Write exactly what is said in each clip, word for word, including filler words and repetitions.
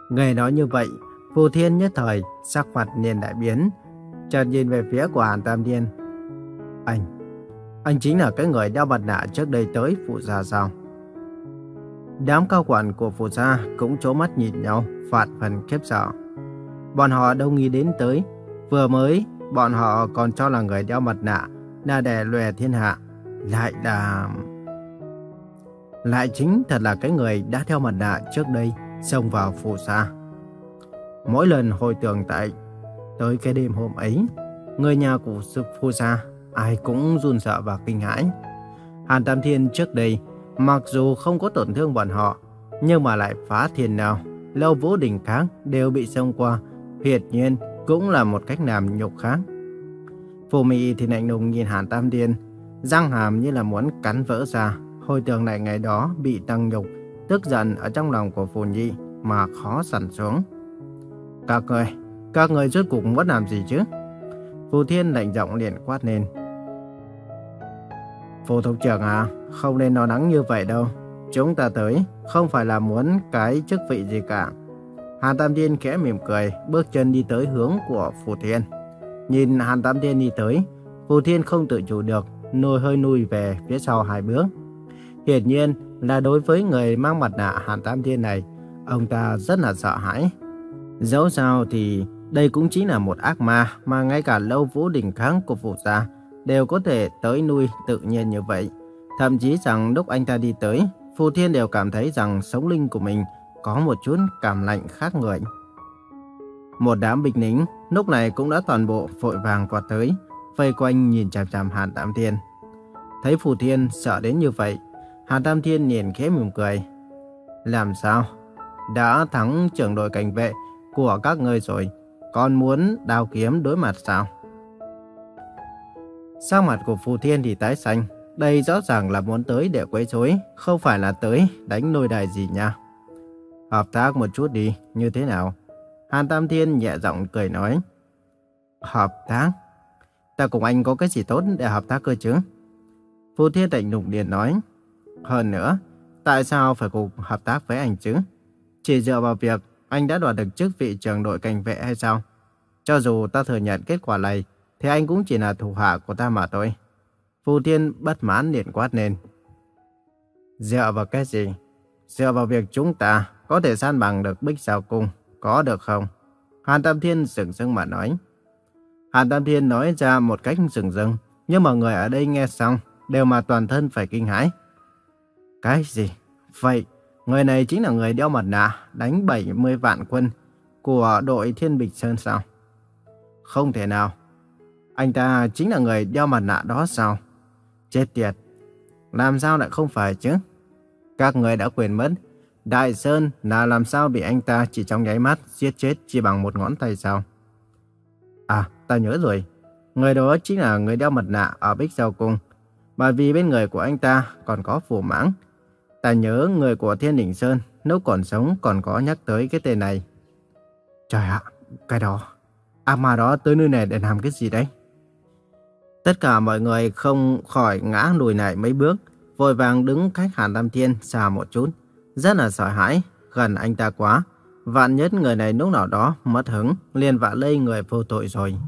Nghe nói như vậy, Phù Thiên nhất thời sắc mặt liền đại biến, chợt nhìn về phía của Hàn Tam Thiên. Anh, anh chính là cái người đeo mặt nạ trước đây tới Phù gia sao? Đám cao quản của Phù gia cũng trố mắt nhìn nhau, vạn phần khiếp sợ. Bọn họ đâu nghĩ đến tới, vừa mới bọn họ còn cho là người đeo mặt nạ là để lòe thiên hạ, lại là lại chính thật là cái người đã đeo mặt nạ trước đây xông vào Phù gia. Mỗi lần hồi tưởng tại tới cái đêm hôm ấy, người nhà của Phù gia ai cũng run sợ và kinh hãi. Hàn Tam Thiên trước đây mặc dù không có tổn thương bọn họ, nhưng mà lại phá thiên nào, Lâu Vũ Đình khác đều bị xông qua, hiển nhiên cũng là một cách làm nhục khác. Phù Mị thì lạnh lùng nhìn Hàn Tam Thiên, răng hàm như là muốn cắn vỡ ra, hồi tưởng lại ngày đó bị tăng nhục, tức giận ở trong lòng của Phù Nhi mà khó sẵn xuống. Các người, các người rốt cuộc muốn làm gì chứ? Phù Thiên lạnh giọng liền quát lên. Phù Thục trưởng à, không nên lo lắng như vậy đâu. Chúng ta tới không phải là muốn cái chức vị gì cả. Hàn Tam Thiên khẽ mỉm cười, bước chân đi tới hướng của Phù Thiên. Nhìn Hàn Tam Thiên đi tới, Phù Thiên không tự chủ được, nôi hơi nuôi về phía sau hai bước. Hiển nhiên là đối với người mang mặt nạ Hàn Tam Thiên này, ông ta rất là sợ hãi. Dẫu sao thì đây cũng chính là một ác ma mà ngay cả Lâu Vũ Đình kháng của Phù gia đều có thể tới nuôi tự nhiên như vậy. Thậm chí rằng lúc anh ta đi tới, Phù Thiên đều cảm thấy rằng sống linh của mình có một chút cảm lạnh khác người. Một đám binh lính lúc này cũng đã toàn bộ vội vàng vọt tới, vây quanh nhìn chằm chằm Hàn Tam Thiên. Thấy Phù Thiên sợ đến như vậy, Hàn Tam Thiên nhìn khẽ mỉm cười. Làm sao? Đã thắng trưởng đội cảnh vệ của các ngươi rồi, còn muốn đao kiếm đối mặt sao? Sắc mặt của Phù Thiên thì tái xanh, đây rõ ràng là muốn tới để quấy rối, không phải là tới đánh lôi đài gì nha. Hợp tác một chút đi, như thế nào? Hàn Tam Thiên nhẹ giọng cười nói. Hợp tác? Ta cùng anh có cái gì tốt để hợp tác cơ chứ? Phù Thiên lạnh lùng liền nói. Hơn nữa, tại sao phải cùng hợp tác với anh chứ? Chỉ dựa vào việc anh đã đoạt được chức vị trưởng đội cảnh vệ hay sao? Cho dù ta thừa nhận kết quả này, thì anh cũng chỉ là thủ hạ của ta mà thôi. Phù Thiên bất mãn liền quát lên. Dựa vào cái gì? Dựa vào việc chúng ta có thể san bằng được Bích Giao Cung, có được không? Hàn Tam Thiên sững sững mà nói. Hàn Tam Thiên nói ra một cách sừng sững, nhưng mà người ở đây nghe xong đều mà toàn thân phải kinh hãi. Cái gì? Vậy, người này chính là người đeo mặt nạ đánh bảy mươi vạn quân của đội Thiên Bịch Sơn sao? Không thể nào. Anh ta chính là người đeo mặt nạ đó sao? Chết tiệt. Làm sao lại không phải chứ? Các người đã quên mất, Đại Sơn là làm sao bị anh ta chỉ trong nháy mắt giết chết chỉ bằng một ngón tay sao? À, ta nhớ rồi. Người đó chính là người đeo mặt nạ ở Bích Giao Cung. Bởi vì bên người của anh ta còn có Phù Mãng. Ta nhớ người của Thiên Đỉnh Sơn lúc còn sống còn có nhắc tới cái tên này. Trời ạ, cái đó, ác ma đó tới nơi này để làm cái gì đấy? Tất cả mọi người không khỏi ngã lùi lại mấy bước, vội vàng đứng cách Hàn Tam Thiên xa một chút, rất là sợ hãi, gần anh ta quá. Vạn nhất người này lúc nào đó mất hứng, liền vạ lây người vô tội rồi.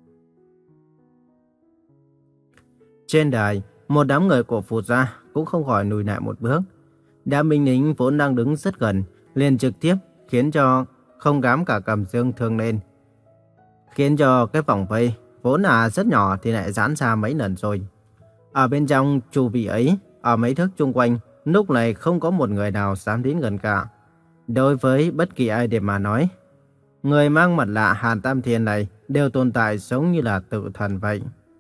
Trên đài, một đám người của Phù gia cũng không khỏi lùi lại một bước. Đám binh lính vốn đang đứng rất gần, liền trực tiếp khiến cho không dám cả cầm dương thương lên, khiến cho cái vòng vây vốn là rất nhỏ thì lại giãn ra mấy lần rồi. Ở bên trong chu vi ấy, ở mấy thước chung quanh, lúc này không có một người nào dám đến gần cả. Đối với bất kỳ ai để mà nói, người mang mặt nạ Hàn Tam Thiên này đều tồn tại giống như là tự thần vậy.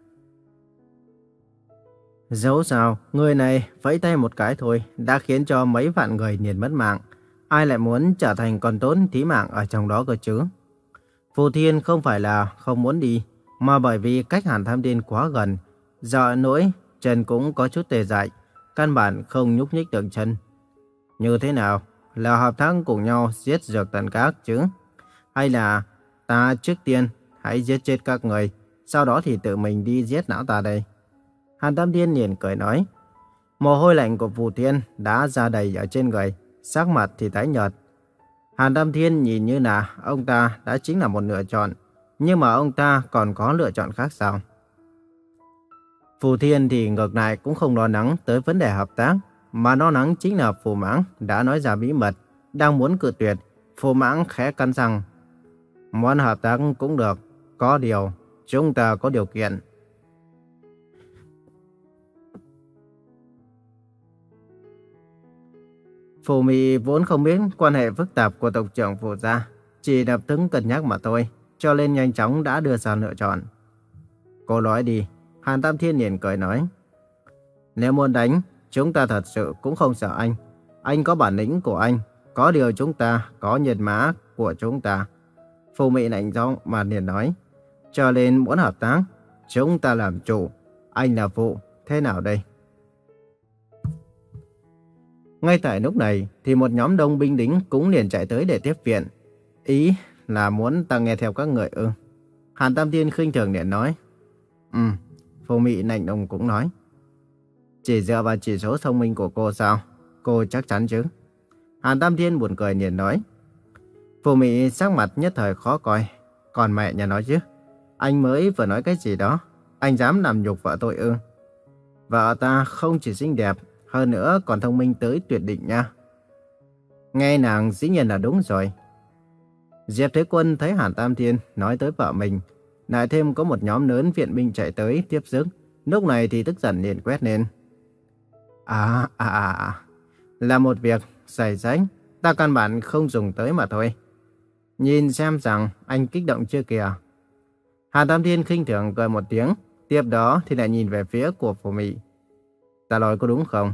Dẫu sao, người này vẫy tay một cái thôi đã khiến cho mấy vạn người liền mất mạng. Ai lại muốn trở thành con tốn thí mạng ở trong đó cơ chứ? Phù Thiên không phải là không muốn đi, mà bởi vì cách Hàn Tam Thiên quá gần, sợ nỗi chân cũng có chút tê dại, căn bản không nhúc nhích được chân. Như thế nào? Là hợp tác cùng nhau giết Dược Tần Các chứ? Hay là ta trước tiên hãy giết chết các người, sau đó thì tự mình đi giết não ta đây? Hàn Tam Thiên liền cười nói. Mồ hôi lạnh của Phù Thiên đã ra đầy ở trên người, sắc mặt thì tái nhợt. Hàn Tam Thiên nhìn như là ông ta đã chính là một lựa chọn, nhưng mà ông ta còn có lựa chọn khác sao? Phù Thiên thì ngược lại cũng không lo lắng tới vấn đề hợp tác, mà lo lắng chính là Phù Mãng đã nói ra bí mật, đang muốn cự tuyệt. Phù Mãng khẽ cắn răng. Muốn hợp tác cũng được, có điều, chúng ta có điều kiện. Phù Mị vốn không biết quan hệ phức tạp của tộc trưởng Phù gia, chỉ lập tức cân nhắc mà thôi, cho nên nhanh chóng đã đưa ra lựa chọn. Cô nói đi, Hàn Tam Thiên liền cười nói. Nếu muốn đánh, chúng ta thật sự cũng không sợ anh. Anh có bản lĩnh của anh, có điều chúng ta có nhân mã của chúng ta. Phù Mị lạnh giọng mà liền nói. Cho nên muốn hợp tác, chúng ta làm chủ, anh là phụ, thế nào đây? Ngay tại lúc này thì một nhóm đông binh lính cũng liền chạy tới để tiếp viện. Ý là muốn ta nghe theo các người ư? Hàn Tam Thiên khinh thường liền nói. Ừ, Phù Mị lạnh lùng cũng nói. Chỉ dựa vào chỉ số thông minh của cô sao? Cô chắc chắn chứ? Hàn Tam Thiên buồn cười liền nói. Phù Mị sắc mặt nhất thời khó coi. Còn mẹ nhà nói chứ? Anh mới vừa nói cái gì đó? Anh dám làm nhục vợ tôi ư? Vợ ta không chỉ xinh đẹp, hơn nữa còn thông minh tới tuyệt đỉnh nha. Nghe nàng dĩ nhiên là đúng rồi. Diệp Thế Quân thấy Hàn Tam Thiên nói tới vợ mình, lại thêm có một nhóm lớn viện binh chạy tới tiếp sức, lúc này thì tức giận liền quét lên. À, à, à, à, là một việc xảy rách, ta căn bản không dùng tới mà thôi. Nhìn xem rằng anh kích động chưa kìa. Hàn Tam Thiên khinh thường cười một tiếng, tiếp đó thì lại nhìn về phía của Phù Mị. Ta nói có đúng không?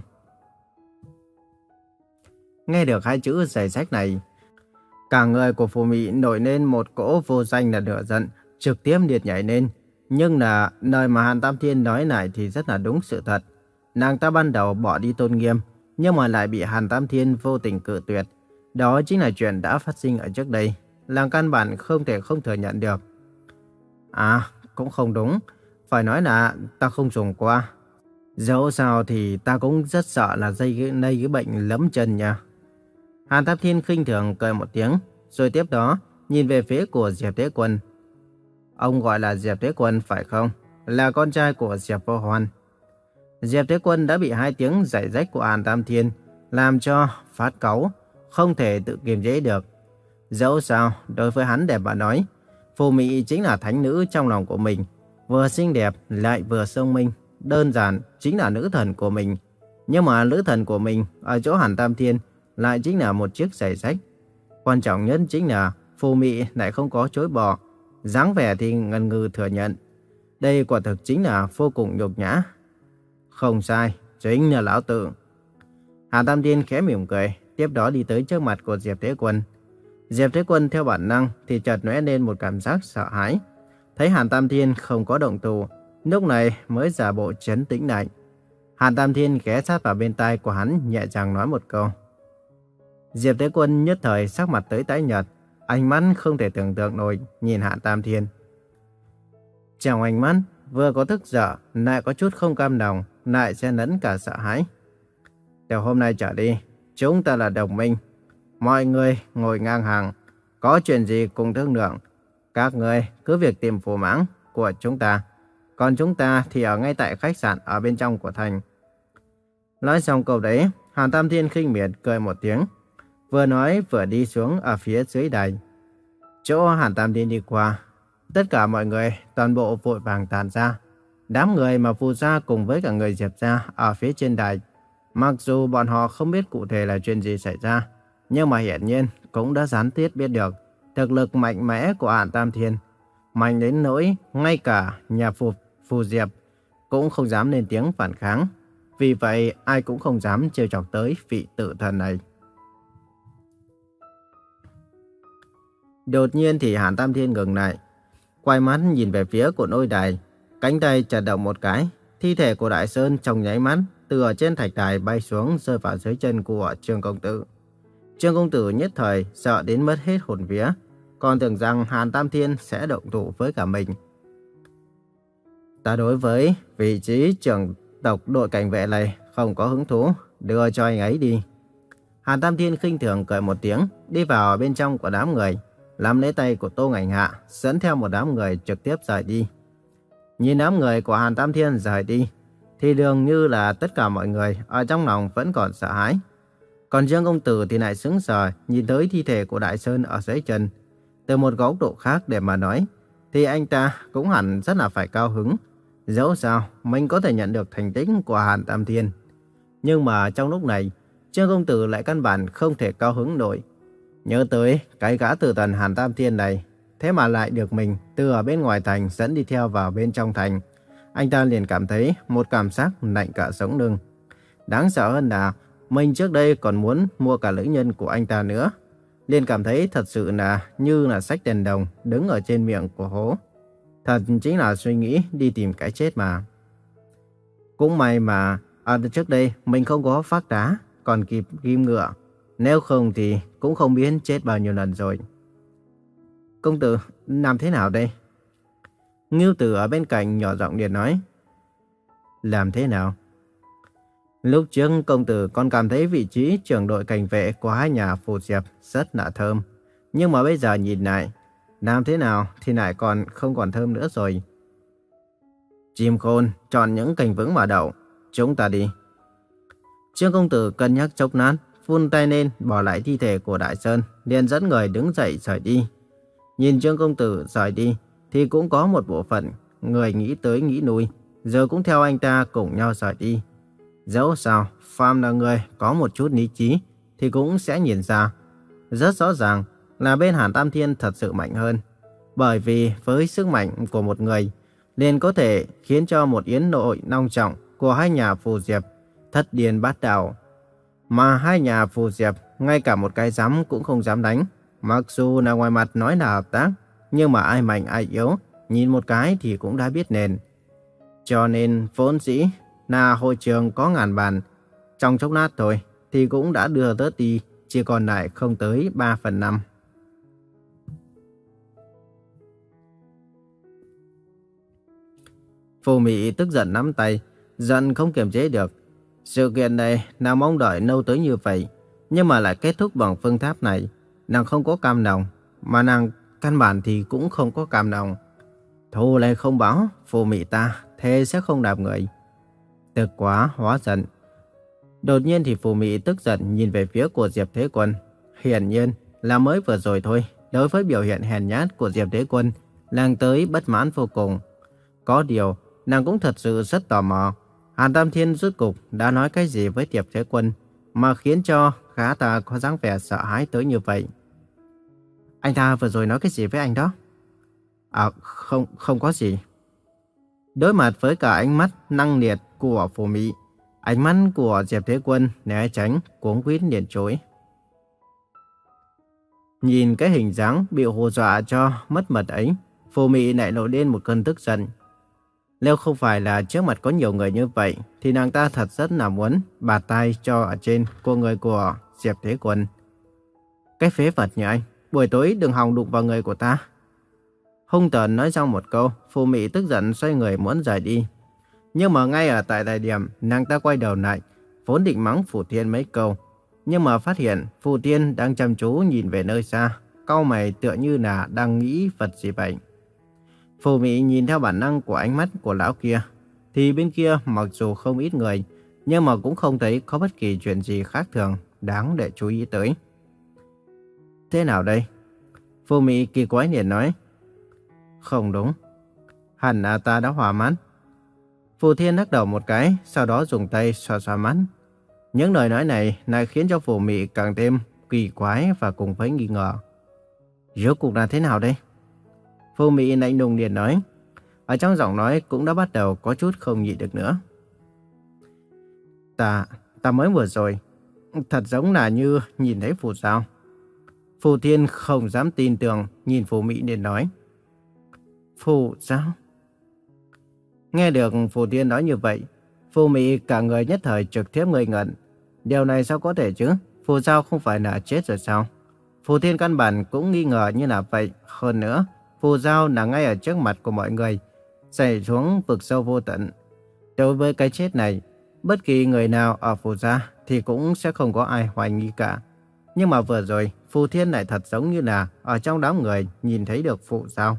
Nghe được hai chữ giày rách này, cả người của Phù Mị nổi lên một cỗ vô danh là lửa giận, trực tiếp liệt nhảy lên. Nhưng là lời mà Hàn Tam Thiên nói lại thì rất là đúng sự thật. Nàng ta ban đầu bỏ đi tôn nghiêm, nhưng mà lại bị Hàn Tam Thiên vô tình cự tuyệt. Đó chính là chuyện đã phát sinh ở trước đây, là căn bản không thể không thừa nhận được. À, cũng không đúng. Phải nói là ta không dùng qua. Dẫu sao thì ta cũng rất sợ là dây lây cái bệnh lấm chân nha. Hàn Tam Thiên khinh thường cười một tiếng, rồi tiếp đó nhìn về phía của Diệp Thế Quân. Ông gọi là Diệp Thế Quân phải không? Là con trai của Diệp Vô Hoan. Diệp Thế Quân đã bị hai tiếng giày rách của Hàn Tam Thiên làm cho phát cáu, không thể tự kiềm chế được. Dẫu sao, đối với hắn để mà nói, Phù Mị chính là thánh nữ trong lòng của mình, vừa xinh đẹp lại vừa thông minh, đơn giản chính là nữ thần của mình. Nhưng mà nữ thần của mình ở chỗ Hàn Tam Thiên lại chính là một chiếc giày rách. Quan trọng nhất chính là Phù Mị lại không có chối bỏ, dáng vẻ thì ngần ngừ thừa nhận. Đây quả thực chính là vô cùng nhục nhã. Không sai, chính là lão tử. Hàn Tam Thiên khẽ mỉm cười, tiếp đó đi tới trước mặt của Diệp Thế Quân. Diệp Thế Quân theo bản năng thì chợt lóe lên một cảm giác sợ hãi. Thấy Hàn Tam Thiên không có động thủ, lúc này mới giả bộ trấn tĩnh lại. Hàn Tam Thiên ghé sát vào bên tai của hắn, nhẹ nhàng nói một câu. Diệp Thế Quân nhất thời sắc mặt tới tái nhợt, ánh mắt không thể tưởng tượng nổi nhìn Hàn Tam Thiên. Trong ánh mắt vừa có tức giận, lại có chút không cam lòng, lại xen lẫn cả sợ hãi. Từ hôm nay trở đi, chúng ta là đồng minh. Mọi người ngồi ngang hàng, có chuyện gì cùng thương lượng. Các người cứ việc tìm Phù Mãng của chúng ta, còn chúng ta thì ở ngay tại khách sạn ở bên trong của thành. Nói xong câu đấy, Hàn Tam Thiên khinh miệt cười một tiếng, vừa nói vừa đi xuống ở phía dưới đài. Chỗ Hàn Tam Thiên đi qua, tất cả mọi người toàn bộ vội vàng tàn ra. Đám người mà Phù gia cùng với cả người Diệp gia ở phía trên đài, mặc dù bọn họ không biết cụ thể là chuyện gì xảy ra, nhưng mà hiển nhiên cũng đã gián tiếp biết được thực lực mạnh mẽ của Hàn Tam Thiên, mạnh đến nỗi ngay cả nhà Phù, Phù Diệp cũng không dám lên tiếng phản kháng. Vì vậy ai cũng không dám trêu chọc tới vị tử thần này. Đột nhiên thì Hàn Tam Thiên ngừng lại, quay mắt nhìn về phía của nôi đài, cánh tay chợt động một cái, thi thể của Đại Sơn trong nháy mắt từ ở trên thạch đài bay xuống rơi vào dưới chân của Trương công tử. Trương công tử nhất thời sợ đến mất hết hồn vía, còn tưởng rằng Hàn Tam Thiên sẽ động thủ với cả mình. Ta đối với vị trí trưởng tộc đội cảnh vệ này không có hứng thú, đưa cho anh ấy đi. Hàn Tam Thiên khinh thường cười một tiếng, đi vào bên trong của đám người, nắm lấy tay của Tô Ngạnh Hạ, dẫn theo một đám người trực tiếp rời đi. Nhìn đám người của Hàn Tam Thiên rời đi, thì dường như là tất cả mọi người ở trong lòng vẫn còn sợ hãi. Còn Trương công tử thì lại sững sờ nhìn tới thi thể của Đại Sơn ở dưới chân. Từ một góc độ khác để mà nói, thì anh ta cũng hẳn rất là phải cao hứng. Dẫu sao, mình có thể nhận được thành tích của Hàn Tam Thiên. Nhưng mà trong lúc này, Trương công tử lại căn bản không thể cao hứng nổi. Nhớ tới cái gã tử thần Hàn Tam Thiên này, thế mà lại được mình từ ở bên ngoài thành dẫn đi theo vào bên trong thành. Anh ta liền cảm thấy một cảm giác lạnh cả sống lưng. Đáng sợ hơn là mình trước đây còn muốn mua cả nữ nhân của anh ta nữa. Liền cảm thấy thật sự là như là xách đèn đồng đứng ở trên miệng của hố. Thật chính là suy nghĩ đi tìm cái chết mà. Cũng may mà ở trước đây mình không có phát đá, còn kịp ghim ngựa. Nếu không thì cũng không biết chết bao nhiêu lần rồi. Công tử, làm thế nào đây? Ngưu Tử ở bên cạnh nhỏ giọng liền nói. Làm thế nào? Lúc trước công tử còn cảm thấy vị trí trưởng đội cảnh vệ của hai nhà Phù Diệp rất là thơm. Nhưng mà bây giờ nhìn lại, làm thế nào thì lại còn không còn thơm nữa rồi. Chim khôn, chọn những cành vững mà đậu. Chúng ta đi. Trương công tử cân nhắc chốc lát, vung tay lên bỏ lại thi thể của Đại Sơn, liền dẫn người đứng dậy rời đi. Nhìn Trương công tử rời đi, thì cũng có một bộ phận người nghĩ tới nghĩ lui, giờ cũng theo anh ta cùng nhau rời đi. Dẫu sao, phàm là người có một chút lý trí thì cũng sẽ nhìn ra rất rõ ràng là bên Hàn Tam Thiên thật sự mạnh hơn. Bởi vì với sức mạnh của một người, liền có thể khiến cho một yến nội long trọng của hai nhà Phù Diệp thất điên bát đảo. Mà hai nhà Phù Diệp ngay cả một cái giám cũng không dám đánh. Mặc dù là ngoài mặt nói là hợp tác, nhưng mà ai mạnh ai yếu, nhìn một cái thì cũng đã biết nền. Cho nên vốn dĩ là hội trường có ngàn bàn, trong chốc lát thôi thì cũng đã đưa tớt đi, chỉ còn lại không tới ba phần năm. Phù Mị tức giận nắm tay, giận không kiềm chế được. Sự kiện này nàng mong đợi lâu tới như vậy, nhưng mà lại kết thúc bằng phương pháp này. Nàng không có cam lòng, mà nàng căn bản thì cũng không có cam lòng. Thù này không báo, Phù Mị ta thế sẽ không đạp người. Tức quá hóa giận. Đột nhiên thì Phù Mị tức giận nhìn về phía của Diệp Thế Quân. Hiển nhiên là mới vừa rồi thôi, đối với biểu hiện hèn nhát của Diệp Thế Quân, nàng tới bất mãn vô cùng. Có điều, nàng cũng thật sự rất tò mò. Hàn Tam Thiên rốt cục đã nói cái gì với Diệp Thế Quân mà khiến cho gã ta có dáng vẻ sợ hãi tới như vậy. Anh ta vừa rồi nói cái gì với anh đó? À, không, không có gì. Đối mặt với cả ánh mắt năng liệt của Phù Mị, ánh mắt của Diệp Thế Quân né tránh, cuống quýt liền chối. Nhìn cái hình dáng bị hù dọa cho mất mật ấy, Phù Mị lại nổi lên một cơn tức giận. Nếu không phải là trước mặt có nhiều người như vậy, thì nàng ta thật rất là muốn bạt tay cho ở trên của người của Diệp Thế Quân. Cái phế vật như anh, buổi tối đừng hòng đụng vào người của ta. Hung tợn nói xong một câu, Phù Mị tức giận xoay người muốn rời đi. Nhưng mà ngay ở tại thời điểm nàng ta quay đầu lại, vốn định mắng Phù Thiên mấy câu, nhưng mà phát hiện Phù Thiên đang chăm chú nhìn về nơi xa, cau mày tựa như là đang nghĩ vật gì vậy. Phù Mị nhìn theo bản năng của ánh mắt của lão kia, thì bên kia mặc dù không ít người, nhưng mà cũng không thấy có bất kỳ chuyện gì khác thường đáng để chú ý tới. Thế nào đây? Phù Mị kỳ quái liền nói. Không đúng. Hẳn là ta đã hòa mắt. Phù Thiên lắc đầu một cái, sau đó dùng tay xoa xoa mắt. Những lời nói này lại khiến cho Phù Mị càng thêm kỳ quái và cùng với nghi ngờ. Rốt cuộc là thế nào đây? Phù Mị lạnh lùng liền nói. Ở trong giọng nói cũng đã bắt đầu có chút không nhịn được nữa. Ta, ta mới vừa rồi, thật giống là như nhìn thấy phù sao. Phù Thiên không dám tin tưởng nhìn Phù Mị liền nói. Phù sao? Nghe được Phù Thiên nói như vậy, Phù Mị cả người nhất thời trực tiếp ngây ngẩn. Điều này sao có thể chứ? Phù sao không phải là chết rồi sao? Phù Thiên căn bản cũng nghi ngờ như là vậy. Hơn nữa, Phù Giao là ngay ở trước mặt của mọi người, xảy xuống vực sâu vô tận. Đối với cái chết này, bất kỳ người nào ở Phù gia thì cũng sẽ không có ai hoài nghi cả. Nhưng mà vừa rồi, Phù Thiên lại thật giống như là ở trong đám người nhìn thấy được phụ sao?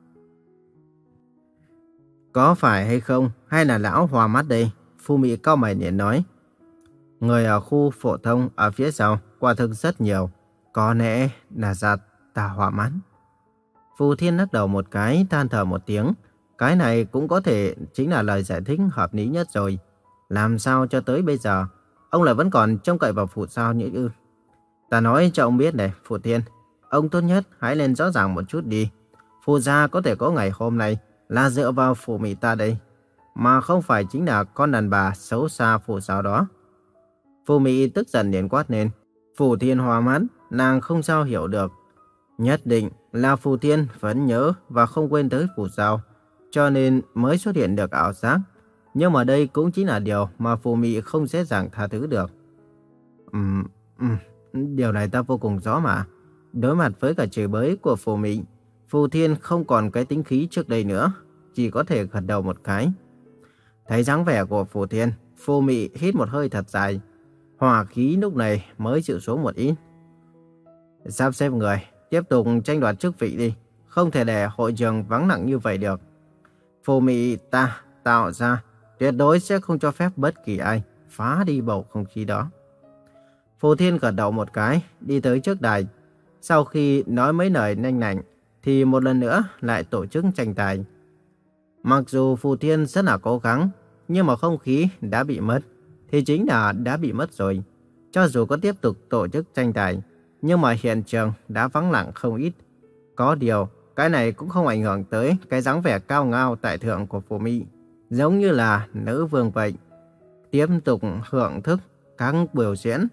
Có phải hay không, hay là lão hoa mắt đây? Phù Mị cau mày liền nói. Người ở khu phổ thông ở phía sau quả thực rất nhiều. Có lẽ là do ta hoa mắt. Phù Thiên lắc đầu một cái, than thở một tiếng. Cái này cũng có thể chính là lời giải thích hợp lý nhất rồi. Làm sao cho tới bây giờ, ông lại vẫn còn trông cậy vào phụ sao như ư? Ta nói cho ông biết này, Phù Thiên. Ông tốt nhất hãy lên rõ ràng một chút đi. Phù gia có thể có ngày hôm nay là dựa vào Phù Mị ta đây, mà không phải chính là con đàn bà xấu xa Phù sao đó. Phù Mị tức giận liền quát lên. Phù Thiên hoa mắt, nàng không sao hiểu được. Nhất định là Phù Thiên vẫn nhớ và không quên tới Phù sao, cho nên mới xuất hiện được ảo giác. Nhưng mà đây cũng chính là điều mà Phù Mị không dễ dàng tha thứ được. Ừm, ừm, điều này ta vô cùng rõ mà. Đối mặt với cả chửi bới của Phù Mị, Phù Thiên không còn cái tính khí trước đây nữa, chỉ có thể gật đầu một cái. Thấy dáng vẻ của Phù Thiên, Phù Mị hít một hơi thật dài. Hỏa khí lúc này mới chịu xuống một ít. Sắp xếp người, tiếp tục tranh đoạt chức vị đi. Không thể để hội trường vắng lặng như vậy được. Phù Mị ta tạo ra tuyệt đối sẽ không cho phép bất kỳ ai phá đi bầu không khí đó. Phù Thiên gật đầu một cái, đi tới trước đài. Sau khi nói mấy lời nhanh lạnh, thì một lần nữa lại tổ chức tranh tài. Mặc dù Phù Thiên rất là cố gắng, nhưng mà không khí đã bị mất, thì chính là đã bị mất rồi. Cho dù có tiếp tục tổ chức tranh tài, nhưng mà hiện trường đã vắng lặng không ít. Có điều, cái này cũng không ảnh hưởng tới cái dáng vẻ cao ngạo tại thượng của Phù Mị, giống như là nữ vương vậy. Tiếp tục hưởng thức các biểu diễn.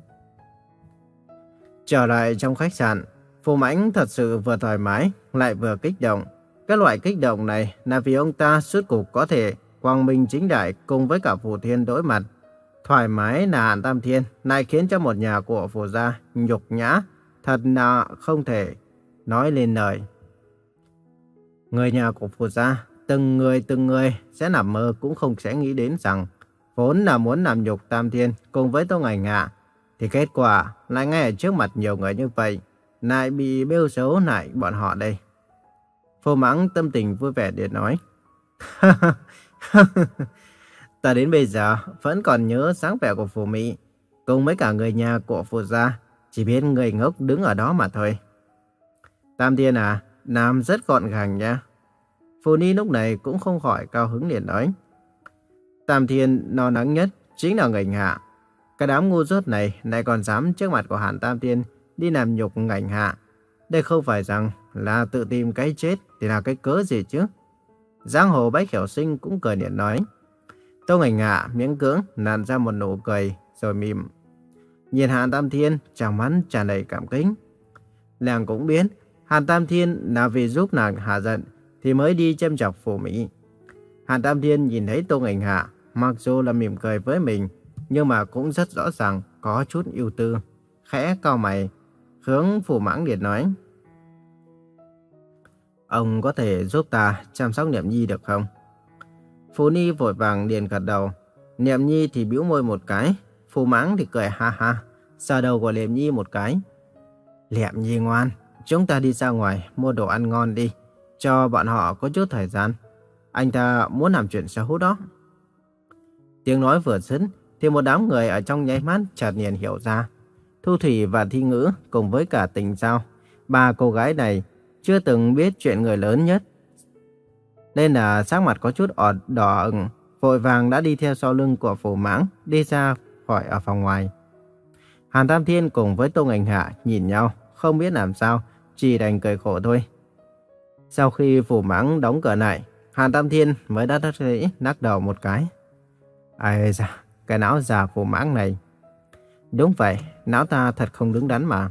Trở lại trong khách sạn, Phù Mãnh thật sự vừa thoải mái, lại vừa kích động. Cái loại kích động này là vì ông ta suốt cuộc có thể quang minh chính đại cùng với cả Phù Thiên đối mặt. Thoải mái là Hàn Tam Thiên lại khiến cho một nhà của Phù gia nhục nhã, thật là không thể nói lên lời. Người nhà của Phù gia, từng người từng người sẽ nằm mơ cũng không sẽ nghĩ đến rằng vốn là muốn làm nhục Tam Thiên cùng với Tô Ngải Ngạ, thì kết quả lại ngay ở trước mặt nhiều người như vậy, lại bị bêu xấu lại bọn họ đây. Phù Mãng tâm tình vui vẻ để nói. Ta đến bây giờ vẫn còn nhớ dáng vẻ của Phù Mị, cùng với cả người nhà của Phù gia, chỉ biết người ngốc đứng ở đó mà thôi. Tam Thiên à, làm rất gọn gàng nha. Phù Ni lúc này cũng không khỏi cao hứng liền nói. Tam Thiên lo lắng nhất chính là Ngải Hạ. Cái đám ngu dốt này lại còn dám trước mặt của Hàn Tam Thiên đi làm nhục Ngải Hạ. Đây không phải rằng là tự tìm cái chết thì là cái cớ gì chứ? Giang hồ Bách Hiểu Sinh cũng cười điện nói. Tô Ngải Hạ miễn cưỡng nặn ra một nụ cười rồi mỉm. Nhìn Hàn Tam Thiên trong mắt tràn đầy cảm kích. Nàng cũng biết Hàn Tam Thiên là vì giúp nàng hạ giận thì mới đi châm chọc Phù Mị. Hàn Tam Thiên nhìn thấy Tô Ngải Hạ mặc dù là mỉm cười với mình, nhưng mà cũng rất rõ ràng có chút ưu tư. Khẽ cau mày, hướng Phù Mãng liền nói. Ông có thể giúp ta chăm sóc Niệm Nhi được không? Phù Ni vội vàng liền gật đầu. Niệm Nhi thì bĩu môi một cái. Phù Mãng thì cười ha ha, sờ đầu của Niệm Nhi một cái. Niệm Nhi ngoan, chúng ta đi ra ngoài mua đồ ăn ngon đi, cho bọn họ có chút thời gian. Anh ta muốn làm chuyện xấu đó. Tiếng nói vừa dứt thì một đám người ở trong nháy mắt chợt liền hiểu ra. Thu Thủy và Thi Ngữ cùng với cả Tình Giao, ba cô gái này chưa từng biết chuyện người lớn nhất, nên là sắc mặt có chút ọt đỏ ửng, vội vàng đã đi theo sau lưng của Phù Mãng đi ra khỏi ở phòng ngoài. Hàn Tam Thiên cùng với Tô Ngải Hạ nhìn nhau, không biết làm sao, chỉ đành cười khổ thôi. Sau khi Phù Mãng đóng cửa lại, Hàn Tam Thiên mới đắc ý lắc đầu một cái. Ai da, cái não già Phù Mãng này. Đúng vậy, não ta thật không đứng đắn mà.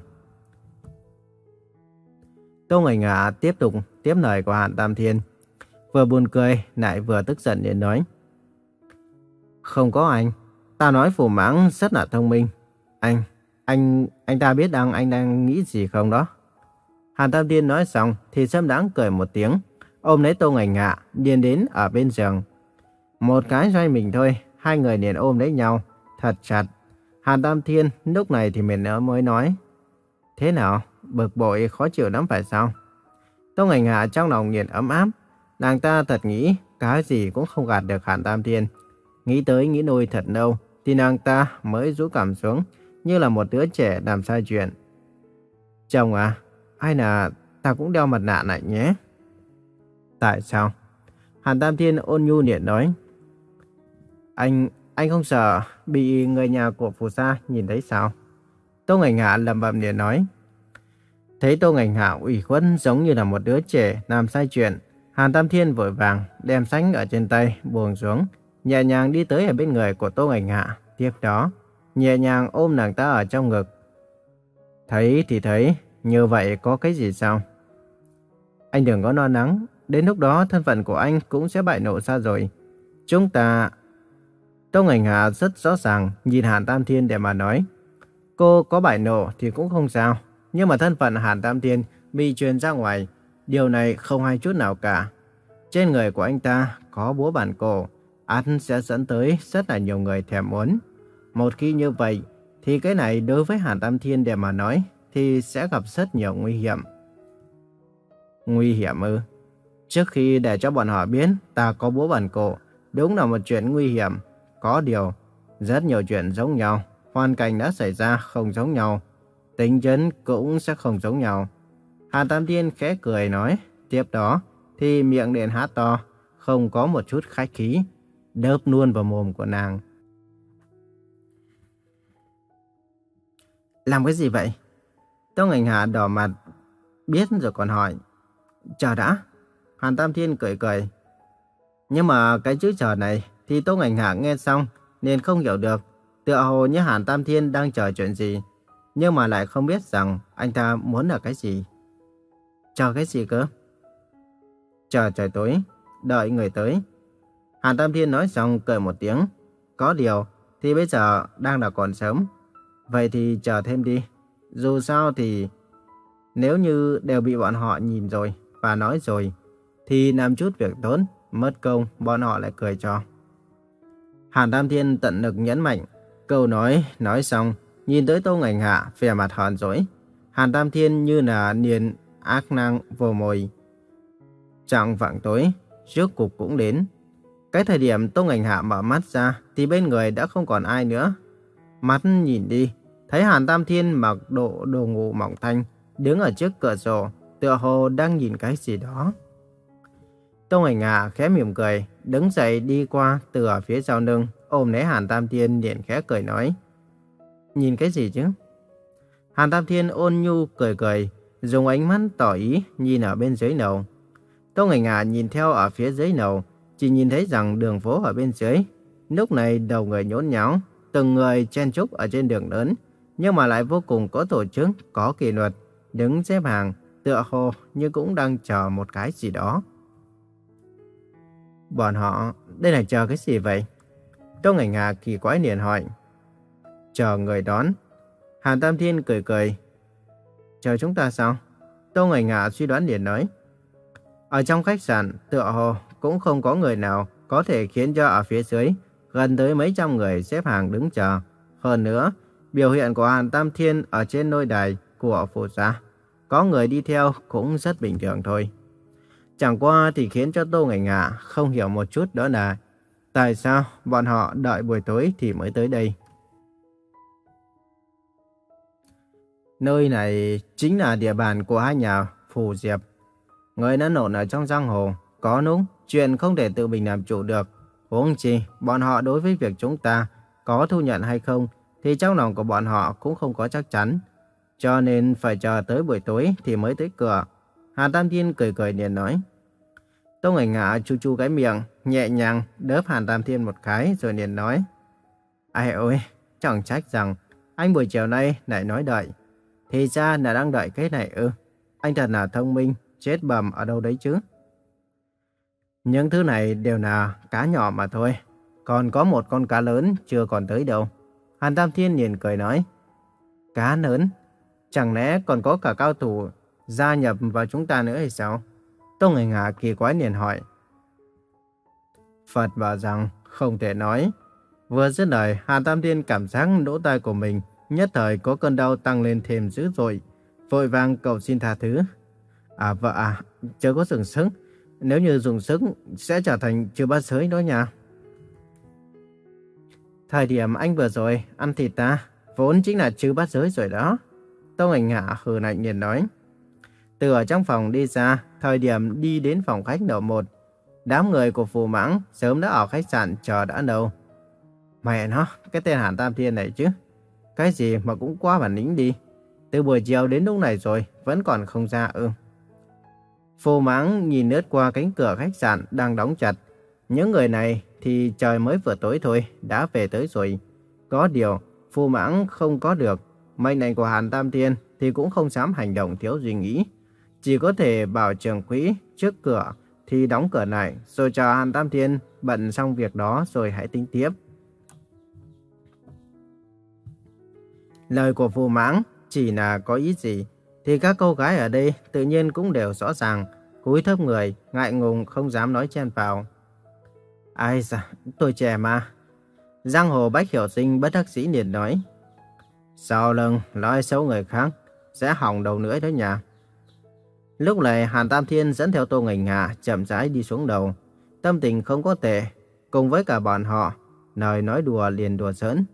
Tô Ngải Hạ tiếp tục tiếp lời của Hàn Tam Thiên, vừa buồn cười lại vừa tức giận để nói. Không có anh, ta nói Phù Mãng rất là thông minh. Anh, anh, anh ta biết đang anh đang nghĩ gì không đó? Hàn Tam Thiên nói xong thì Sâm Đãng cười một tiếng, ôm lấy Tô Ngải Hạ điên đến ở bên giường. Một cái xoay mình thôi, hai người liền ôm lấy nhau thật chặt. Hàn Tam Thiên lúc này thì mình mới nói. Thế nào? Bực bội khó chịu lắm phải sao? Tô Ngành Hạ trong lòng liền ấm áp. Nàng ta thật nghĩ cái gì cũng không gạt được Hàn Tam Thiên. Nghĩ tới nghĩ lui thật lâu thì nàng ta mới rũ cằm xuống như là một đứa trẻ làm sai chuyện. Chồng à, hay là ta cũng đeo mặt nạ lại nhé? Tại sao? Hàn Tam Thiên ôn nhu liền nói. Anh, anh không sợ bị người nhà của Phù Sa nhìn thấy sao? Tô Ngành Hạ lẩm bẩm liền nói. Thấy Tô Ngành Hạ ủy khuất giống như là một đứa trẻ làm sai chuyện, Hàn Tam Thiên vội vàng đem sách ở trên tay buông xuống, nhẹ nhàng đi tới ở bên người của Tô Ngành Hạ. Tiếp đó, nhẹ nhàng ôm nàng ta ở trong ngực. Thấy thì thấy, như vậy có cái gì sao? Anh đừng có lo lắng, đến lúc đó thân phận của anh cũng sẽ bại lộ ra rồi. Chúng ta... Tô Ngành Hạ rất rõ ràng nhìn Hàn Tam Thiên để mà nói. Cô có bại lộ thì cũng không sao, nhưng mà thân phận Hàn Tam Thiên bị truyền ra ngoài, điều này không hay chút nào cả. Trên người của anh ta có búa bản cổ, ắt sẽ dẫn tới rất là nhiều người thèm muốn. Một khi như vậy, thì cái này đối với Hàn Tam Thiên để mà nói, thì sẽ gặp rất nhiều nguy hiểm. Nguy hiểm ư? Trước khi để cho bọn họ biết ta có búa bản cổ, đúng là một chuyện nguy hiểm. Có điều, rất nhiều chuyện giống nhau, hoàn cảnh đã xảy ra không giống nhau, tính chất cũng sẽ không giống nhau. Hàn Tam Thiên khẽ cười nói, tiếp đó thì miệng liền há to, không có một chút khách khí, đớp luôn vào mồm của nàng. Làm cái gì vậy? Tô Ngành Hạ đỏ mặt, biết rồi còn hỏi. Chờ đã. Hàn Tam Thiên cười cười. Nhưng mà cái chữ chờ này thì Tô Ngành Hạ nghe xong nên không hiểu được. Tựa hồ như Hàn Tam Thiên đang chờ chuyện gì, nhưng mà lại không biết rằng anh ta muốn là cái gì. Chờ cái gì cơ? Chờ trời tối, đợi người tới. Hàn Tam Thiên nói xong cười một tiếng. Có điều thì bây giờ đang là còn sớm. Vậy thì chờ thêm đi. Dù sao thì nếu như đều bị bọn họ nhìn rồi và nói rồi, thì làm chút việc tốt, mất công bọn họ lại cười cho. Hàn Tam Thiên tận lực nhấn mạnh. Câu nói nói xong, nhìn tới Tô Ngành Hạ vẻ mặt hờn dỗi. Hàn Tam Thiên như là niên ác năng vô mồi. Trạng vạng tối, rốt cục cũng đến. Cái thời điểm Tô Ngành Hạ mở mắt ra thì bên người đã không còn ai nữa. Mắt nhìn đi, thấy Hàn Tam Thiên mặc đồ đồ ngủ mỏng tanh, đứng ở trước cửa sổ, tựa hồ đang nhìn cái gì đó. Tô Ngành Hạ khẽ mỉm cười, đứng dậy đi qua từ ở phía sau lưng, ôm lấy Hàn Tam Thiên liền khẽ cười nói. Nhìn cái gì chứ? Hàn Tam Thiên ôn nhu cười cười, dùng ánh mắt tỏ ý nhìn ở bên dưới lầu. Tô Ngành Hạ nhìn theo ở phía dưới lầu, chỉ nhìn thấy rằng đường phố ở bên dưới. Lúc này đầu người nhốn nháo, từng người chen chúc ở trên đường lớn, nhưng mà lại vô cùng có tổ chức, có kỷ luật, đứng xếp hàng, tựa hồ như cũng đang chờ một cái gì đó. Bọn họ, đây là chờ cái gì vậy? Tô Ngành Hạ kỳ quái liền hỏi. Chờ người đón. Hàn Tam Thiên cười cười. Chờ chúng ta sao? Tô Ngành Hạ suy đoán liền nói. Ở trong khách sạn, tựa hồ cũng không có người nào có thể khiến cho ở phía dưới gần tới mấy trăm người xếp hàng đứng chờ. Hơn nữa, biểu hiện của Hàn Tam Thiên ở trên lôi đài của Phù Sa, có người đi theo cũng rất bình thường thôi. Chẳng qua thì khiến cho Tô Ngành Hạ không hiểu một chút đó là tại sao bọn họ đợi buổi tối thì mới tới đây. Nơi này chính là địa bàn của hai nhà Phù Diệp. Người đã nổi ở trong giang hồ, có lúc chuyện không thể tự mình làm chủ được. Huống chi, bọn họ đối với việc chúng ta có thu nhận hay không thì trong lòng của bọn họ cũng không có chắc chắn. Cho nên phải chờ tới buổi tối thì mới tới cửa. Hàn Tam Thiên cười cười liền nói. Tô Ngành Hạ chu chu cái miệng, nhẹ nhàng đớp Hàn Tam Thiên một cái rồi liền nói. Ai ơi, chẳng trách rằng anh buổi chiều nay lại nói đợi. Thì ra là đang đợi cái này ư. Anh thật là thông minh, chết bầm ở đâu đấy chứ. Những thứ này đều là cá nhỏ mà thôi. Còn có một con cá lớn chưa còn tới đâu. Hàn Tam Thiên liền cười nói. Cá lớn? Chẳng lẽ còn có cả cao thủ gia nhập vào chúng ta nữa hay sao? Tô Ngành Hạ kỳ quái liền hỏi. Phật bảo rằng không thể nói. Vừa dứt lời, Hàn Tam Thiên cảm giác lỗ tai của mình nhất thời có cơn đau tăng lên thêm dữ dội. vội vàng cầu xin tha thứ. À vợ à, chớ có dùng sức. Nếu như dùng sức sẽ trở thành trừ bát giới đó nha. Thời điểm anh vừa rồi ăn thịt ta vốn chính là trừ bát giới rồi đó. Tông Hành Hạ hừ lạnh liền nói. Từ ở trong phòng đi ra, thời điểm đi đến phòng khách lầu một, đám người của Phù Mãng sớm đã ở khách sạn chờ đã lâu. Mẹ nó, cái tên Hàn Tam Thiên này chứ. Cái gì mà cũng quá bản lĩnh đi. Từ buổi chiều đến lúc này rồi, vẫn còn không ra ư. Phù Mãng nhìn lướt qua cánh cửa khách sạn đang đóng chặt. Những người này thì trời mới vừa tối thôi, đã về tới rồi. Có điều, Phù Mãng không có được. Mệnh lệnh của Hàn Tam Thiên thì cũng không dám hành động thiếu suy nghĩ. Chỉ có thể bảo trưởng quỹ trước cửa thì đóng cửa lại, rồi chờ Hàn Tam Thiên bận xong việc đó rồi hãy tính tiếp. Lời của Phù Mãng chỉ là có ý gì, thì các cô gái ở đây tự nhiên cũng đều rõ ràng, cúi thấp người, ngại ngùng không dám nói chen vào. Ai da, tôi trẻ mà. Giang hồ Bách Hiểu Sinh bất đắc dĩ liền nói. Sau lưng nói xấu người khác, sẽ hỏng đầu nữa đó nhỉ. Lúc này Hàn Tam Thiên dẫn theo Tô Ngành Hạ chậm rãi đi xuống đầu. Tâm tình không có tệ, cùng với cả bọn họ, lời nói đùa liền đùa giỡn.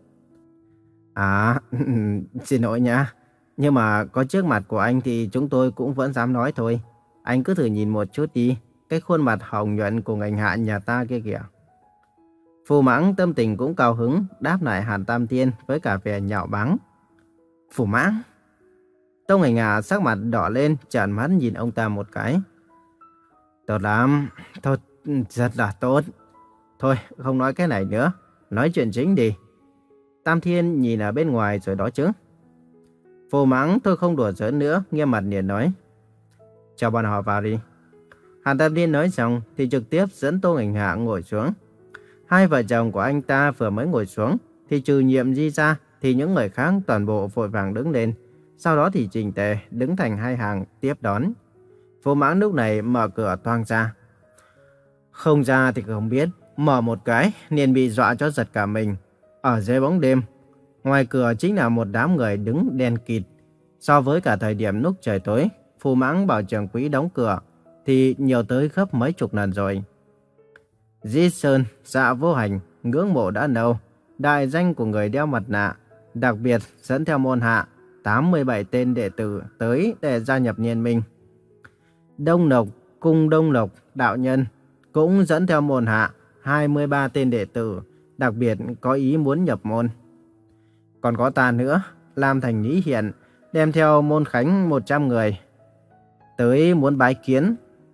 À, xin lỗi nha. Nhưng mà có trước mặt của anh thì chúng tôi cũng vẫn dám nói thôi. Anh cứ thử nhìn một chút đi, cái khuôn mặt hồng nhuận của Ngành Hạ nhà ta kia kìa. Phù Mãng tâm tình cũng cao hứng, đáp lại Hàn Tam Thiên với cả vẻ nhạo báng. Phù Mãng. Tông Ngành Hạ sắc mặt đỏ lên, trợn mắt nhìn ông ta một cái. Tốt lắm, thôi, rất là tốt. Thôi, không nói cái này nữa, nói chuyện chính đi. Tam Thiên nhìn ở bên ngoài rồi đó chứ. Phù Mãng thôi không đùa giỡn nữa, nghiêm mặt liền nói. Cho bọn họ vào đi. Hàn Tam Thiên nói xong thì trực tiếp dẫn Tô Ngành Hạ ngồi xuống. Hai vợ chồng của anh ta vừa mới ngồi xuống thì trừ Nhiệm Di ra thì những người khác toàn bộ vội vàng đứng lên. Sau đó thì chỉnh tề đứng thành hai hàng tiếp đón. Phù Mãng lúc này mở cửa toang ra. Không ra thì không biết, mở một cái liền bị dọa cho giật cả mình. Ở dưới bóng đêm, ngoài cửa chính là một đám người đứng đen kịt. So với cả thời điểm lúc trời tối, Phù Mãng bảo trưởng quỹ đóng cửa thì nhiều tới gấp mấy chục lần rồi. Di Sơn, Dạ Vô Hành, ngưỡng mộ đã lâu, đại danh của người đeo mặt nạ, đặc biệt dẫn theo môn hạ tám mươi bảy tên đệ tử tới để gia nhập liên minh. Đông Lộc, Cung Đông Lộc, đạo nhân cũng dẫn theo môn hạ hai mươi ba tên đệ tử, đặc biệt có ý muốn nhập môn. Còn có ta nữa, Lam Thành Lý Hiện, đem theo môn khánh một trăm người, tới muốn bái kiến.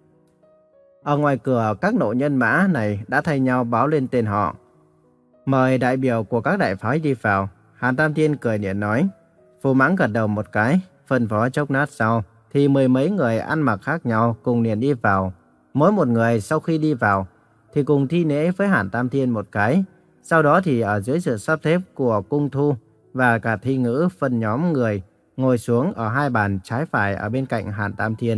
Ở ngoài cửa, các nội nhân mã này đã thay nhau báo lên tên họ. Mời đại biểu của các đại phái đi vào. Hàn Tam Thiên cười nhẹ nói. Phù Mãng gật đầu một cái, phân phó chốc lát sau, thì mười mấy người ăn mặc khác nhau cùng liền đi vào. Mỗi một người sau khi đi vào, thì cùng thi lễ với Hàn Tam Thiên một cái. Sau đó thì ở dưới sự sắp xếp của Cung Thu và cả Thi Ngữ phân nhóm người, ngồi xuống ở hai bàn trái phải ở bên cạnh Hàn Tam Thiên.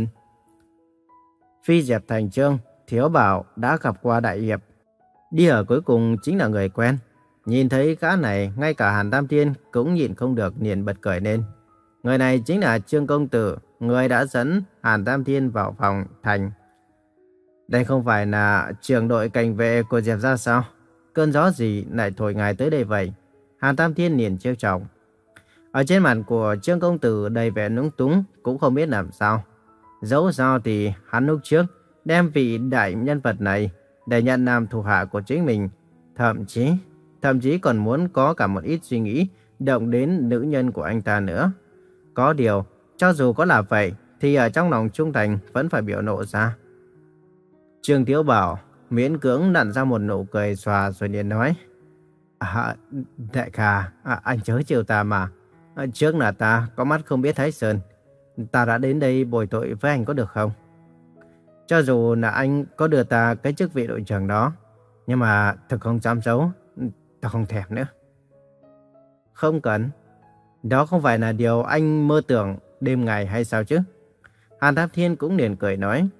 Phi Diệp Thành Trương, Thiếu Bảo đã gặp qua đại hiệp. Đi ở cuối cùng chính là người quen. Nhìn thấy gã này, ngay cả Hàn Tam Thiên cũng nhịn không được liền bật cười lên. Người này chính là Trương Công Tử, người đã dẫn Hàn Tam Thiên vào phòng thành. Đây không phải là trưởng đội cảnh vệ của Diệp gia sao? Cơn gió gì lại thổi ngài tới đây vậy? Hàn Tam Thiên liền trêu chọc. Ở trên mặt của Trương Công Tử đầy vẻ núng túng, cũng không biết làm sao. Dẫu sao thì hắn lúc trước đem vị đại nhân vật này để nhận làm thủ hạ của chính mình. Thậm chí, thậm chí còn muốn có cả một ít suy nghĩ động đến nữ nhân của anh ta nữa. Có điều, cho dù có là vậy, thì ở trong lòng trung thành vẫn phải biểu lộ ra. Trương Thiếu Bảo miễn cưỡng nặn ra một nụ cười xòa rồi liền nói. À, đại ca, à, anh chớ chiều ta mà. À, trước là ta có mắt không biết Thái Sơn. Ta đã đến đây bồi tội với anh có được không? Cho dù là anh có đưa ta cái chức vị đội trưởng đó, nhưng mà thật không dám giấu, ta không thèm nữa. Không cần. Đó không phải là điều anh mơ tưởng đêm ngày hay sao chứ? Hàn Tam Thiên cũng liền cười nói.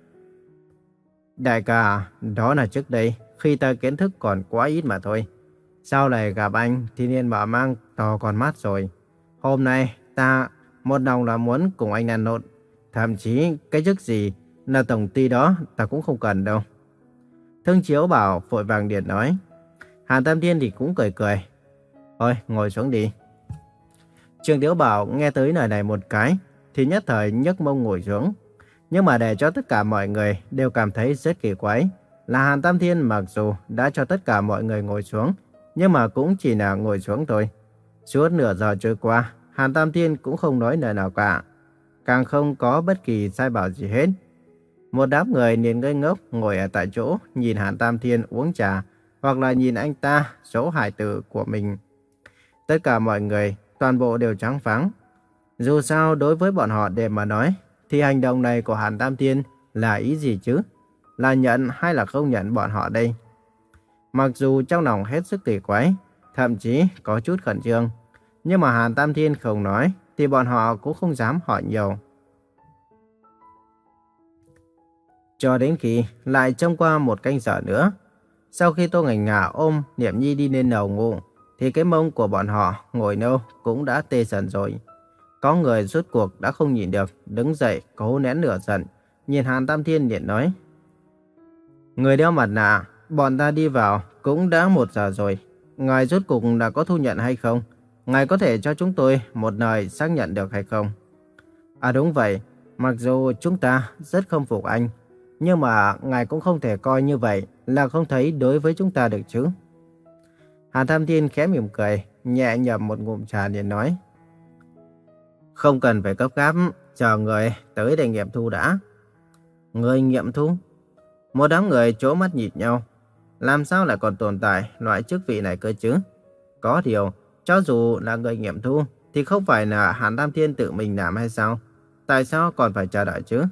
Đại ca, đó là trước đây, khi ta kiến thức còn quá ít mà thôi. Sau này gặp anh thì nên mở mang to con mắt rồi. Hôm nay ta một lòng là muốn cùng anh ăn nộn. Thậm chí cái chức gì là tổng ty đó ta cũng không cần đâu. Thương Chiếu Bảo vội vàng điện nói. Hàn Tam Thiên thì cũng cười cười. Thôi ngồi xuống đi. Trương Tiếu Bảo nghe tới lời này một cái thì nhất thời nhấc mông ngồi xuống. Nhưng mà để cho tất cả mọi người đều cảm thấy rất kỳ quái là Hàn Tam Thiên mặc dù đã cho tất cả mọi người ngồi xuống, nhưng mà cũng chỉ là ngồi xuống thôi. Suốt nửa giờ trôi qua, Hàn Tam Thiên cũng không nói lời nào cả, càng không có bất kỳ sai bảo gì hết. Một đám người liền ngây ngốc ngồi ở tại chỗ nhìn Hàn Tam Thiên uống trà, hoặc là nhìn anh ta số hài tử của mình. Tất cả mọi người toàn bộ đều trắng phắng. Dù sao đối với bọn họ để mà nói thì hành động này của Hàn Tam Thiên là ý gì chứ? Là nhận hay là không nhận bọn họ đây? Mặc dù trong lòng hết sức kỳ quái, thậm chí có chút khẩn trương, nhưng mà Hàn Tam Thiên không nói thì bọn họ cũng không dám hỏi nhiều. Cho đến khi lại trông qua một canh giờ nữa, sau khi Tô Ngành Ngà ôm Niệm Nhi đi lên lầu ngủ, thì cái mông của bọn họ ngồi nâu cũng đã tê dần rồi. Có người rốt cuộc đã không nhịn được, đứng dậy cố nén lửa giận, nhìn Hàn Tam Thiên liền nói. Người đeo mặt nạ, bọn ta đi vào cũng đã một giờ rồi. Ngài rốt cuộc đã có thu nhận hay không? Ngài có thể cho chúng tôi một lời xác nhận được hay không? À đúng vậy, mặc dù chúng ta rất không phục anh, nhưng mà ngài cũng không thể coi như vậy là không thấy đối với chúng ta được chứ. Hàn Tam Thiên khẽ mỉm cười, nhẹ nhấp một ngụm trà liền nói. Không cần phải cấp gáp, chờ người tới để nghiệm thu đã. Người nghiệm thu? Một đám người trố mắt nhìn nhau. Làm sao lại còn tồn tại loại chức vị này cơ chứ? Có điều, cho dù là người nghiệm thu, thì không phải là Hàn Tam Thiên tự mình làm hay sao? Tại sao còn phải chờ đợi chứ?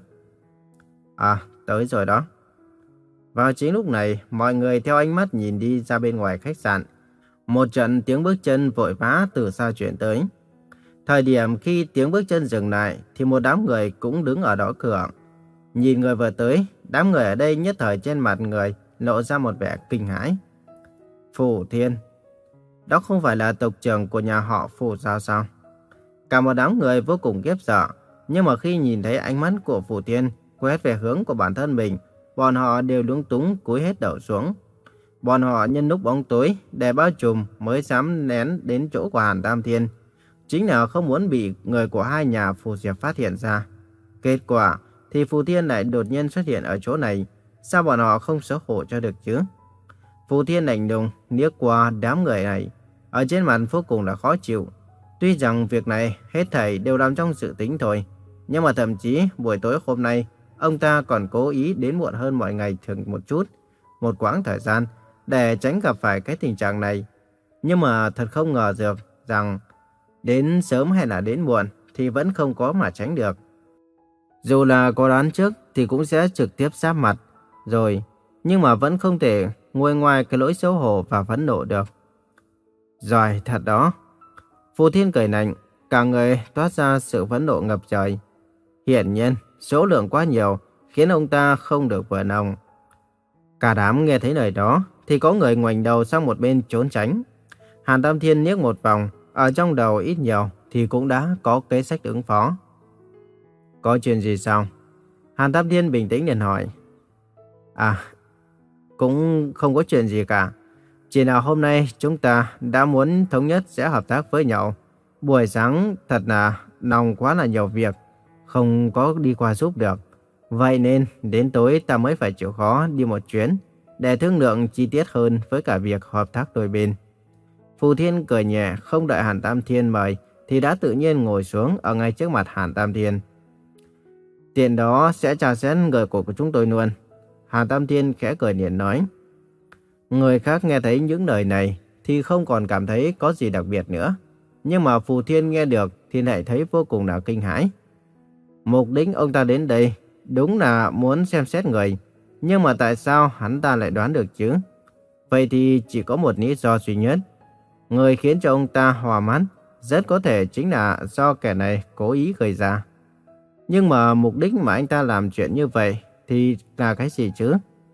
À, tới rồi đó. Vào chính lúc này, mọi người theo ánh mắt nhìn đi ra bên ngoài khách sạn. Một trận tiếng bước chân vội vã từ xa chuyển tới. Thời điểm khi tiếng bước chân dừng lại, thì một đám người cũng đứng ở đó cửa. Nhìn người vừa tới, đám người ở đây nhất thời trên mặt người lộ ra một vẻ kinh hãi. Phù Thiên, đó không phải là tộc trưởng của nhà họ Phù sao sao? Cả một đám người vô cùng khiếp sợ, nhưng mà khi nhìn thấy ánh mắt của Phù Thiên quét về hướng của bản thân mình, bọn họ đều lúng túng cúi hết đầu xuống. Bọn họ nhân lúc bóng tối để bao trùm mới dám nén đến chỗ của Hàn Tam Thiên, chính là không muốn bị người của hai nhà Phù Diệp phát hiện ra. Kết quả thì Phù Thiên lại đột nhiên xuất hiện ở chỗ này, sao bọn họ không xấu hổ cho được chứ? Phù Thiên lạnh lùng liếc qua đám người này, ở trên mặt vô cùng là khó chịu. Tuy rằng việc này hết thảy đều nằm trong dự tính thôi, nhưng mà thậm chí buổi tối hôm nay, ông ta còn cố ý đến muộn hơn mọi ngày thường một chút, một quãng thời gian, để tránh gặp phải cái tình trạng này. Nhưng mà thật không ngờ được rằng đến sớm hay là đến muộn thì vẫn không có mà tránh được. Dù là có đoán trước thì cũng sẽ trực tiếp giáp mặt rồi, nhưng mà vẫn không thể nguôi ngoài cái lỗi xấu hổ và phẫn nộ được. Giỏi thật đó. Phù Thiên cười lạnh, cả người toát ra sự phẫn nộ ngập trời. Hiển nhiên, số lượng quá nhiều khiến ông ta không được vừa lòng. Cả đám nghe thấy lời đó thì có người ngoảnh đầu sang một bên trốn tránh. Hàn Tam Thiên liếc một vòng, ở trong đầu ít nhiều thì cũng đã có kế sách ứng phó. Có chuyện gì sao? Hàn Tam Thiên bình tĩnh liền hỏi. À, cũng không có chuyện gì cả. Chỉ là hôm nay chúng ta đã muốn thống nhất sẽ hợp tác với nhau. Buổi sáng thật là lòng quá là nhiều việc, không có đi qua giúp được. Vậy nên đến tối ta mới phải chịu khó đi một chuyến để thương lượng chi tiết hơn với cả việc hợp tác đôi bên. Phù Thiên cười nhẹ, không đợi Hàn Tam Thiên mời thì đã tự nhiên ngồi xuống ở ngay trước mặt Hàn Tam Thiên. Tiện đó sẽ tra xét người của chúng tôi luôn. Hàn Tam Thiên khẽ cười liền nói. Người khác nghe thấy những lời này thì không còn cảm thấy có gì đặc biệt nữa. Nhưng mà Phù Thiên nghe được thì lại thấy vô cùng là kinh hãi. Mục đích ông ta đến đây đúng là muốn xem xét người. Nhưng mà tại sao hắn ta lại đoán được chứ? Vậy thì chỉ có một lý do duy nhất. Người khiến cho ông ta hòa mắt rất có thể chính là do kẻ này cố ý gây ra. Nhưng mà mục đích mà anh ta làm chuyện như vậy thì là cái gì chứ?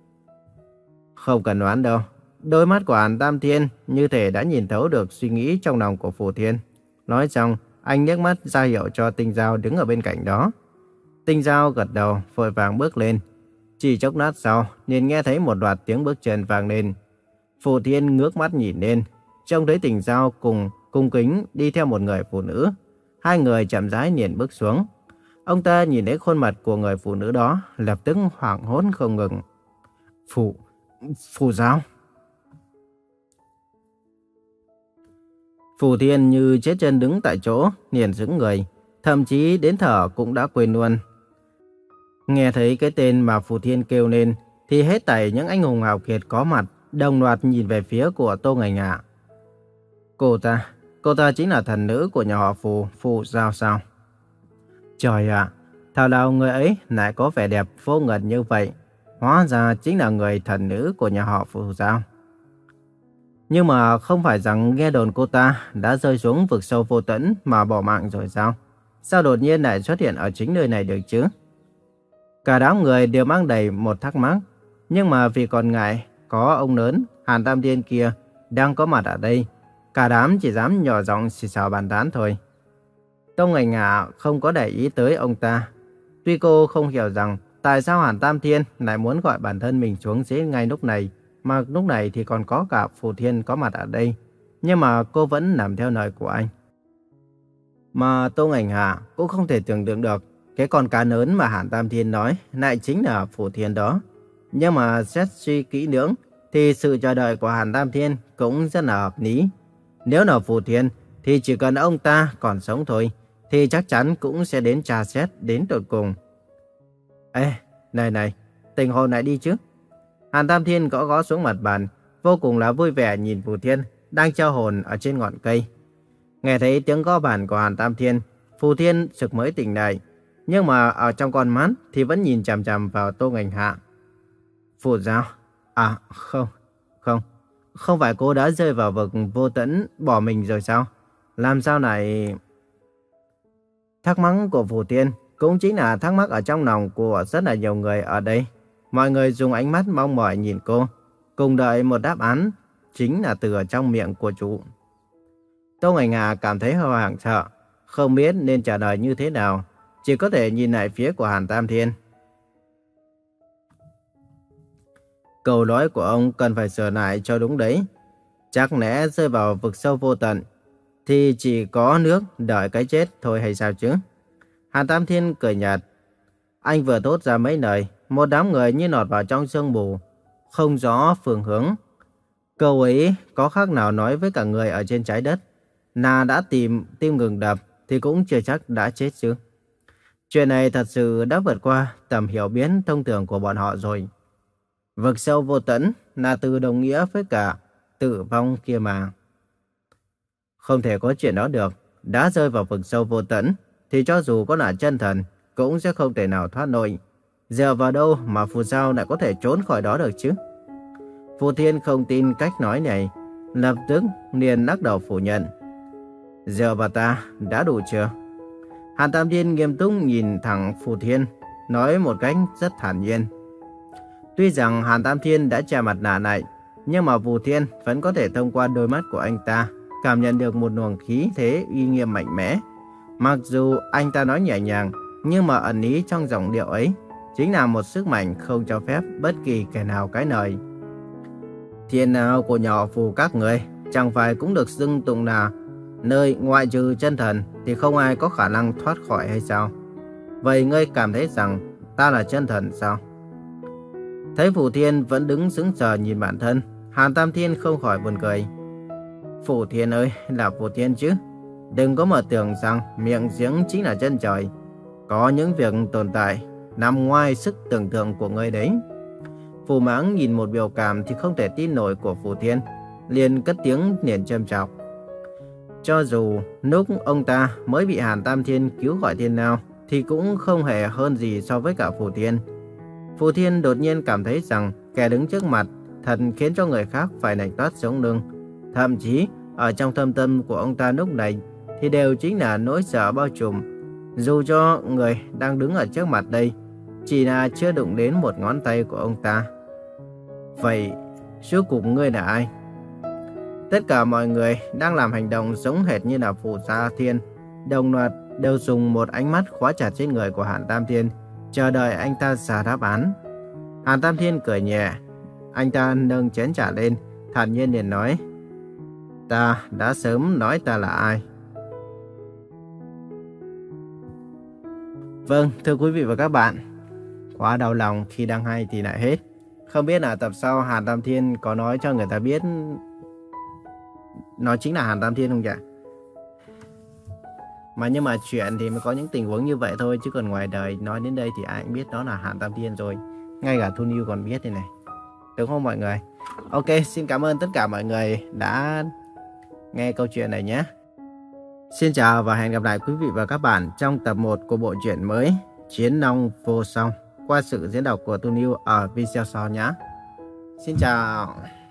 Không cần đoán đâu. Đôi mắt của Hàn Tam Thiên như thể đã nhìn thấu được suy nghĩ trong lòng của Phù Thiên. Nói xong, anh liếc mắt ra hiệu cho Tinh Giao đứng ở bên cạnh đó. Tinh Giao gật đầu, vội vàng bước lên. Chỉ chốc lát sau, liền nghe thấy một loạt tiếng bước chân vang lên. Phù Thiên ngước mắt nhìn lên, trông thấy Tinh Giao cùng cung kính đi theo một người phụ nữ. Hai người chậm rãi liền bước xuống. Ông ta nhìn thấy khuôn mặt của người phụ nữ đó, lập tức hoảng hốt không ngừng. Phù, Phù Giao. Phù Thiên như chết chân đứng tại chỗ, liền sững người, thậm chí đến thở cũng đã quên luôn. Nghe thấy cái tên mà Phù Thiên kêu lên, thì hết thảy những anh hùng hào kiệt có mặt, đồng loạt nhìn về phía của Tô Ngành Hạ. Cô ta, cô ta chính là thần nữ của nhà họ Phù, Phù Giao sao? Trời ạ, thảo nào người ấy lại có vẻ đẹp vô ngần như vậy, hóa ra chính là người thần nữ của nhà họ Phù Giao. Nhưng mà không phải rằng nghe đồn cô ta đã rơi xuống vực sâu vô tận mà bỏ mạng rồi sao? Sao đột nhiên lại xuất hiện ở chính nơi này được chứ? Cả đám người đều mang đầy một thắc mắc. Nhưng mà vì còn ngại có ông lớn Hàn Tam Thiên kia đang có mặt ở đây, cả đám chỉ dám nhỏ giọng xì xào bàn tán thôi. Tô Ngành Hạ không có để ý tới ông ta. Tuy cô không hiểu rằng tại sao Hàn Tam Thiên lại muốn gọi bản thân mình xuống dưới ngay lúc này, mà lúc này thì còn có cả Phù Thiên có mặt ở đây. Nhưng mà cô vẫn làm theo lời của anh. Mà Tô Ngành Hạ cũng không thể tưởng tượng được cái con cá lớn mà Hàn Tam Thiên nói lại chính là Phù Thiên đó. Nhưng mà xét suy kỹ lưỡng thì sự chờ đợi của Hàn Tam Thiên cũng rất là hợp lý. Nếu là Phù Thiên thì chỉ cần ông ta còn sống thôi thì chắc chắn cũng sẽ đến tra xét đến tận cùng. Ê, này này, tình hồn lại đi chứ. Hàn Tam Thiên gõ gõ xuống mặt bàn, vô cùng là vui vẻ nhìn Phù Thiên đang treo hồn ở trên ngọn cây. Nghe thấy tiếng gõ bàn của Hàn Tam Thiên, Phù Thiên sực mới tỉnh lại, nhưng mà ở trong con mắt thì vẫn nhìn chằm chằm vào Tô Ngành Hạ. Phù Giao, à không, không, không phải cô đã rơi vào vực vô tận bỏ mình rồi sao? Làm sao lại... Thắc mắc của Phù Thiên cũng chính là thắc mắc ở trong lòng của rất là nhiều người ở đây. Mọi người dùng ánh mắt mong mỏi nhìn cô, cùng đợi một đáp án chính là từ ở trong miệng của chủ. Tô Ngành Hạ cảm thấy hơi hoảng sợ, không biết nên trả lời như thế nào, chỉ có thể nhìn lại phía của Hàn Tam Thiên. Câu nói của ông cần phải sửa lại cho đúng đấy. Chắc lẽ rơi vào vực sâu vô tận thì chỉ có nước đợi cái chết thôi hay sao chứ? Hàn Tam Thiên cười nhạt. Anh vừa thốt ra mấy lời, một đám người như nọt vào trong sương mù, không rõ phương hướng. Câu ấy có khác nào nói với cả người ở trên trái đất là đã tìm tim ngừng đập thì cũng chưa chắc đã chết chứ. Chuyện này thật sự đã vượt qua tầm hiểu biết thông thường của bọn họ rồi. Vực sâu vô tận là từ đồng nghĩa với cả tử vong kia mà. Không thể có chuyện đó được. Đã rơi vào vực sâu vô tận thì cho dù có là chân thần cũng sẽ không thể nào thoát nổi. Dựa vào đâu mà Phù Giao lại có thể trốn khỏi đó được chứ? Phù Thiên không tin cách nói này, lập tức liền lắc đầu phủ nhận. Dựa vào ta đã đủ chưa? Hàn Tam Thiên nghiêm túc nhìn thẳng Phù Thiên, nói một cách rất thản nhiên. Tuy rằng Hàn Tam Thiên đã che mặt nạ lại, nhưng mà Phù Thiên vẫn có thể thông qua đôi mắt của anh ta cảm nhận được một luồng khí thế uy nghiêm mạnh mẽ. Mặc dù anh ta nói nhẹ nhàng, nhưng mà ẩn ý trong giọng điệu ấy chính là một sức mạnh không cho phép bất kỳ kẻ nào cãi lời. Thiên nào của nhỏ Phù các người chẳng phải cũng được xưng tụng là nơi ngoại trừ chân thần thì không ai có khả năng thoát khỏi hay sao? Vậy ngươi cảm thấy rằng ta là chân thần sao? Thấy Phù Thiên vẫn đứng sững sờ nhìn bản thân, Hàn Tam Thiên không khỏi buồn cười. Phù Thiên ơi, là Phù Thiên chứ. Đừng có mà tưởng rằng miệng giếng chính là chân trời. Có những việc tồn tại nằm ngoài sức tưởng tượng của ngươi đấy. Phù Mãng nhìn một biểu cảm thì không thể tin nổi của Phù Thiên, liền cất tiếng liền châm chọc. Cho dù lúc ông ta mới bị Hàn Tam Thiên cứu khỏi thiên lao thì cũng không hề hơn gì so với cả Phù Thiên. Phù Thiên đột nhiên cảm thấy rằng kẻ đứng trước mặt thật khiến cho người khác phải lạnh toát sống lưng. Thậm chí ở trong thâm tâm của ông ta lúc này thì đều chính là nỗi sợ bao trùm. Dù cho người đang đứng ở trước mặt đây chỉ là chưa đụng đến một ngón tay của ông ta. Vậy rốt cuộc ngươi là ai? Tất cả mọi người đang làm hành động giống hệt như là Phù Gia Thiên. đồng loạt đều dùng một ánh mắt khóa chặt trên người của Hàn Tam Thiên, chờ đợi anh ta ra đáp án. Hàn Tam Thiên cười nhẹ, anh ta nâng chén trà lên, thản nhiên liền nói: "Ta đã sớm nói ta là ai." Vâng, thưa quý vị và các bạn, quá đau lòng khi đang hay thì lại hết. Không biết là tập sau Hàn Tam Thiên có nói cho người ta biết nó chính là Hàn Tam Thiên không nhỉ? Mà nhưng mà chuyện thì mới có những tình huống như vậy thôi, chứ còn ngoài đời nói đến đây thì ai cũng biết đó là Hàn Tam Thiên rồi. Ngay cả Thu Niu còn biết đây này. Đúng không mọi người? Ok, xin cảm ơn tất cả mọi người đã nghe câu chuyện này nhé. Xin chào và hẹn gặp lại quý vị và các bạn trong tập một của bộ truyện mới Chiến Long Vô Song qua sự diễn đọc của Thu Niu ở video sau nhé. Xin chào.